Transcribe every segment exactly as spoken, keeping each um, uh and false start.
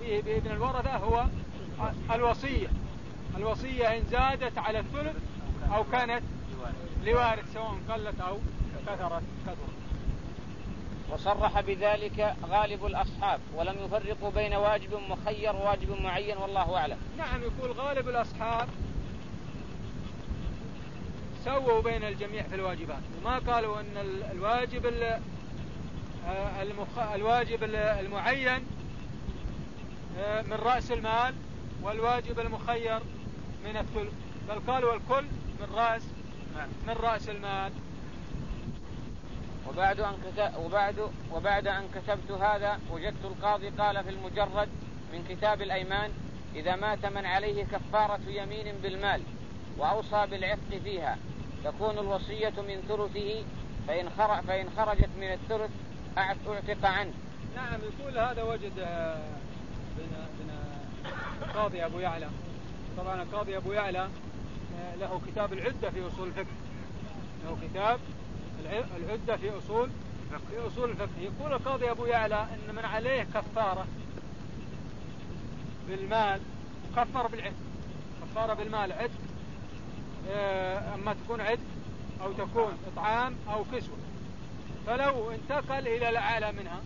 فيه بإذن الورثة هو الوصية. الوصية إن زادت على الثلث أو كانت لوارث سواء قلت أو كثرت كثرت. وصرح بذلك غالب الأصحاب ولم يفرقوا بين واجب مخير وواجب معين والله أعلم. نعم، يقول غالب الأصحاب سووا بين الجميع في الواجبات، وما قالوا أن الواجب المخ... الواجب المعين من رأس المال والواجب المخير من الثلث، بل قالوا الكل من رأس من رأس المال. وبعد أن كتب وبعد وبعد أن كتبت هذا وجدت القاضي قال في المجرد من كتاب الأيمان: إذا مات من عليه كفارة يمين بالمال وأوصى بالعتق فيها تكون الوصية من ثلثه، فإن خرج فإن خرجت من الثلث أعتق عنه. نعم، يقول هذا وجد بنا بنا قاضي أبو يعلى. طبعا القاضي أبو يعلى له كتاب العدة في أصول الفقه، له كتاب العدة في أصول في أصول الفقه. يقول القاضي أبو يعلى إن من عليه كفارة بالمال كفر بالعتق، كفارة بالمال عتق، أما تكون عتق أو تكون إطعام أو كسوة، فلو انتقل إلى الأعلى منها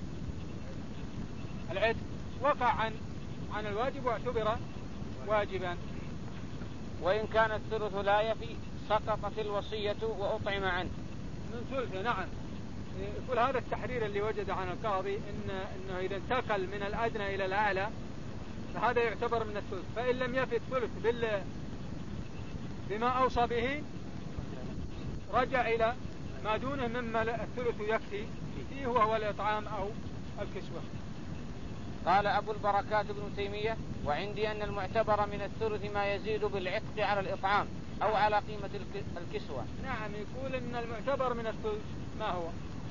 العتق وقع عن عن الواجب واعتبر واجبا. وإن كان الثلث لا يفي سقطت الوصية وأطعم عنه من ثلثه. نعم، يقول هذا التحرير اللي وجد عن القاضي إن إنه إذا انتقل من الأدنى إلى الأعلى فهذا يعتبر من الثلث، فإن لم يفي الثلث بال بما أوصى به رجع إلى ما دونه مما الثلث يكفي فيه وهو الإطعام أو الكسوة. قال أبو البركات ابن تيمية: وعندي أن المعتبر من الثلث ما يزيد بالعتق على الإطعام أو على قيمة الكسوة. نعم، يقول إن المعتبر من الثلث ما هو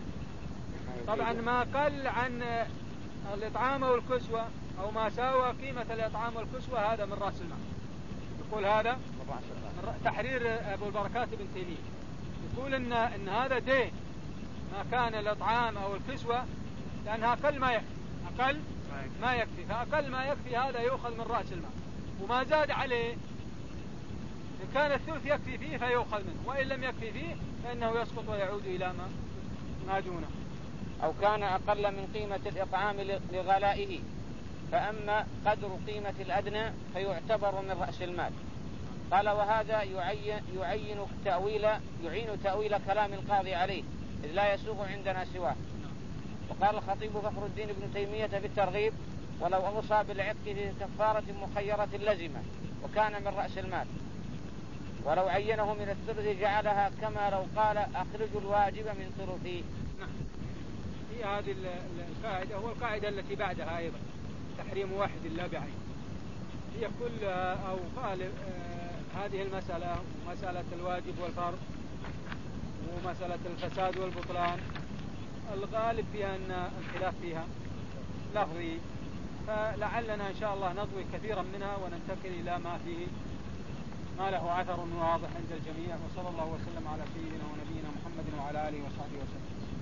طبعا ما قل عن الإطعام أو الكسوة أو ما ساوى قيمة الإطعام والكسوة هذا من رأس المال. يقول هذا من تحرير أبو البركات ابن تيمية، يقول إن إن هذا دين ما كان الإطعام أو الكسوة لأنها أقل ما يكفي، أقل ما يكفي، فأقل ما يكفي هذا يؤخذ من رأس المال، وما زاد عليه إن كان الثلث يكفي فيه فيؤخذ منه، وإن لم يكفي فيه فإنه يسقط ويعود إلى ما ما دونه. أو كان أقل من قيمة الإطعام لغلائه، فأما قدر قيمة الأدنى فيعتبر من رأس المال. قال: وهذا يعين, يعين تأويل يعين تأويل كلام القاضي عليه، إذ لا يسوغ عندنا سواه. وقال الخطيب فخر الدين ابن تيمية في الترغيب: ولو أوصى بالعتق في كفارة مخيرة لزمه وكان من رأس المال، ولو عينه من الثلث جعلها كما لو قال أخرجوا الواجب من ثلثه. نعم، هي هذه القاعدة هو القاعدة التي بعدها أيضا تحريم واحد لا بعين. هي كل أو قال آه هذه المسألة مسألة الواجب والفرض ومسألة الفساد والبطلان الغالب فيها أن الخلاف فيها لفظي، فلعلنا إن شاء الله نضوي كثيرا منها وننتقل إلى ما فيه ما له أثر واضح عند الجميع. وصلى الله وسلم على سيدنا ونبينا محمد وعلى آله وصحبه وسلم.